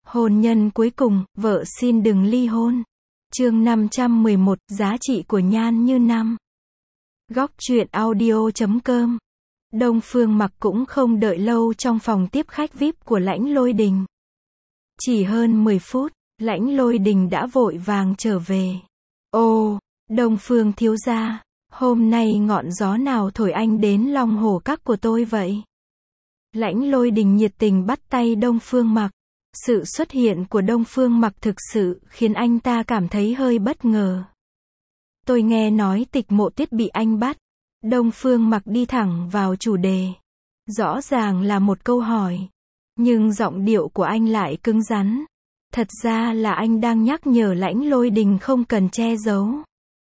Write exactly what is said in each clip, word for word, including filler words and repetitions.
Hôn nhân cuối cùng, vợ xin đừng ly hôn. Chương năm trăm mười một, giá trị của nhan như năm. Góc truyện audio chấm com. Đông Phương Mặc cũng không đợi lâu trong phòng tiếp khách vi ai pi của Lãnh Lôi Đình. Chỉ hơn mười phút, Lãnh Lôi Đình đã vội vàng trở về. Ô, Đông Phương thiếu gia, hôm nay ngọn gió nào thổi anh đến Long Hồ Các của tôi vậy? Lãnh Lôi Đình nhiệt tình bắt tay Đông Phương Mặc. Sự xuất hiện của Đông Phương Mặc thực sự khiến anh ta cảm thấy hơi bất ngờ. Tôi nghe nói Tịch Mộ Tuyết bị anh bắt. Đông Phương Mặc đi thẳng vào chủ đề. Rõ ràng là một câu hỏi, nhưng giọng điệu của anh lại cứng rắn. Thật ra là anh đang nhắc nhở Lãnh Lôi Đình không cần che giấu.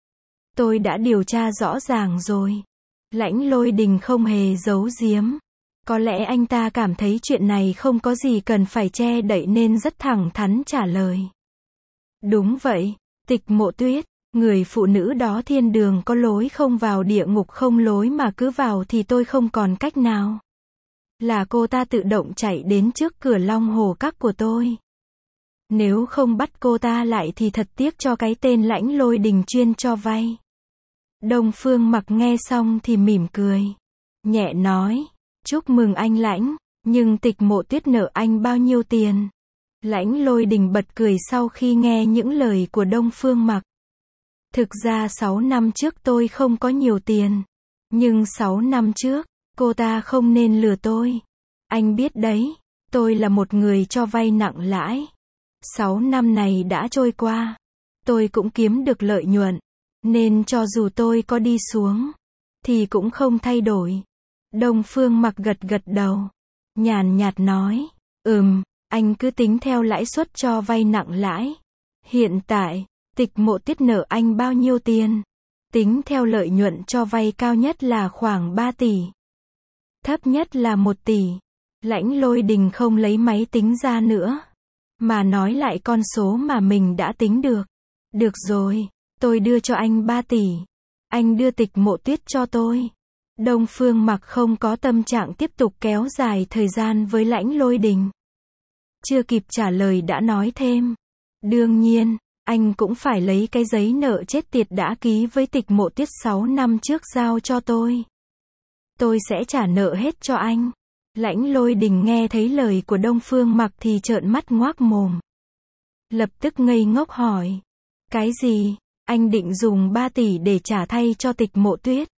Tôi đã điều tra rõ ràng rồi. Lãnh Lôi Đình không hề giấu giếm. Có lẽ anh ta cảm thấy chuyện này không có gì cần phải che đậy nên rất thẳng thắn trả lời. Đúng vậy, Tịch Mộ Tuyết, người phụ nữ đó thiên đường có lối không vào địa ngục không lối mà cứ vào thì tôi không còn cách nào. Là cô ta tự động chạy đến trước cửa Long Hồ Các của tôi. Nếu không bắt cô ta lại thì thật tiếc cho cái tên Lãnh Lôi Đình chuyên cho vay. Đông Phương Mặc nghe xong thì mỉm cười, nhẹ nói. Chúc mừng anh Lãnh, nhưng Tịch Mộ Tuyết nợ anh bao nhiêu tiền? Lãnh Lôi Đình bật cười sau khi nghe những lời của Đông Phương Mặc. Thực ra sáu năm trước tôi không có nhiều tiền. Nhưng sáu năm trước, cô ta không nên lừa tôi. Anh biết đấy, tôi là một người cho vay nặng lãi. Sáu năm này đã trôi qua. Tôi cũng kiếm được lợi nhuận. Nên cho dù tôi có đi xuống, thì cũng không thay đổi. Đông Phương Mặc gật gật đầu, nhàn nhạt nói, ừm, anh cứ tính theo lãi suất cho vay nặng lãi. Hiện tại, Tịch Mộ Tuyết nợ anh bao nhiêu tiền? Tính theo lợi nhuận cho vay cao nhất là khoảng ba tỷ. Thấp nhất là một tỷ. Lãnh Lôi Đình không lấy máy tính ra nữa, mà nói lại con số mà mình đã tính được. Được rồi, tôi đưa cho anh ba tỷ. Anh đưa Tịch Mộ Tuyết cho tôi. Đông Phương Mặc không có tâm trạng tiếp tục kéo dài thời gian với Lãnh Lôi Đình. Chưa kịp trả lời đã nói thêm. Đương nhiên, anh cũng phải lấy cái giấy nợ chết tiệt đã ký với Tịch Mộ Tuyết sáu năm trước giao cho tôi. Tôi sẽ trả nợ hết cho anh. Lãnh Lôi Đình nghe thấy lời của Đông Phương Mặc thì trợn mắt ngoác mồm. Lập tức ngây ngốc hỏi. Cái gì? Anh định dùng ba tỷ để trả thay cho Tịch Mộ Tuyết?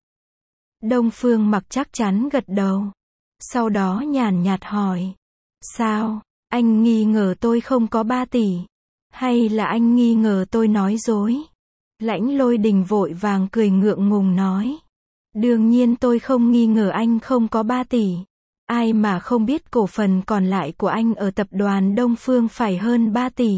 Đông Phương Mặc chắc chắn gật đầu. Sau đó nhàn nhạt hỏi. Sao? Anh nghi ngờ tôi không có ba tỷ? Hay là anh nghi ngờ tôi nói dối? Lãnh Lôi Đình vội vàng cười ngượng ngùng nói. Đương nhiên tôi không nghi ngờ anh không có ba tỷ. Ai mà không biết cổ phần còn lại của anh ở tập đoàn Đông Phương phải hơn ba tỷ.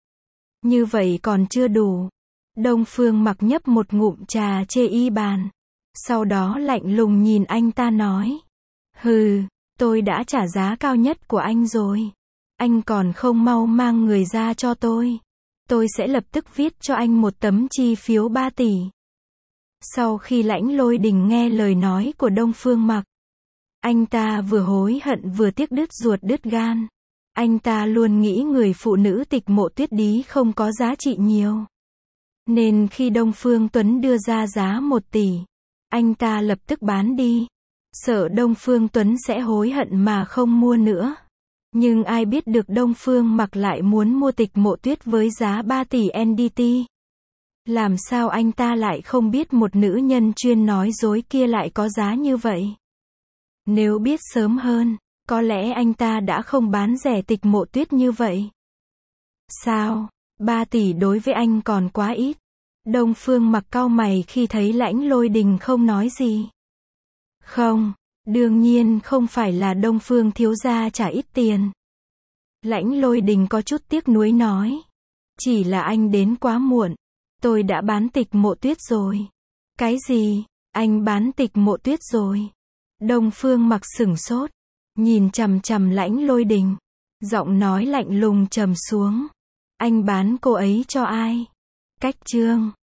Như vậy còn chưa đủ. Đông Phương Mặc nhấp một ngụm trà chê y bàn. Sau đó lạnh lùng nhìn anh ta nói. Hừ, tôi đã trả giá cao nhất của anh rồi. Anh còn không mau mang người ra cho tôi. Tôi sẽ lập tức viết cho anh một tấm chi phiếu ba tỷ. Sau khi Lãnh Lôi Đình nghe lời nói của Đông Phương Mặc, anh ta vừa hối hận vừa tiếc đứt ruột đứt gan. Anh ta luôn nghĩ người phụ nữ Tịch Mộ Tuyết Đí không có giá trị nhiều. Nên khi Đông Phương Tuấn đưa ra giá một tỷ, anh ta lập tức bán đi. Sợ Đông Phương Tuấn sẽ hối hận mà không mua nữa. Nhưng ai biết được Đông Phương Mặc lại muốn mua Tịch Mộ Tuyết với giá ba tỷ en đê tê. Làm sao anh ta lại không biết một nữ nhân chuyên nói dối kia lại có giá như vậy? Nếu biết sớm hơn, có lẽ anh ta đã không bán rẻ Tịch Mộ Tuyết như vậy. Sao? ba tỷ đối với anh còn quá ít. Đông Phương Mặc cau mày khi thấy Lãnh Lôi Đình không nói gì. Không, đương nhiên không phải là Đông Phương thiếu gia trả ít tiền. Lãnh Lôi Đình có chút tiếc nuối nói. Chỉ là anh đến quá muộn. Tôi đã bán Tịch Mộ Tuyết rồi. Cái gì? Anh bán Tịch Mộ Tuyết rồi? Đông Phương Mặc sửng sốt, nhìn chằm chằm Lãnh Lôi Đình. Giọng nói lạnh lùng trầm xuống. Anh bán cô ấy cho ai? Cách chương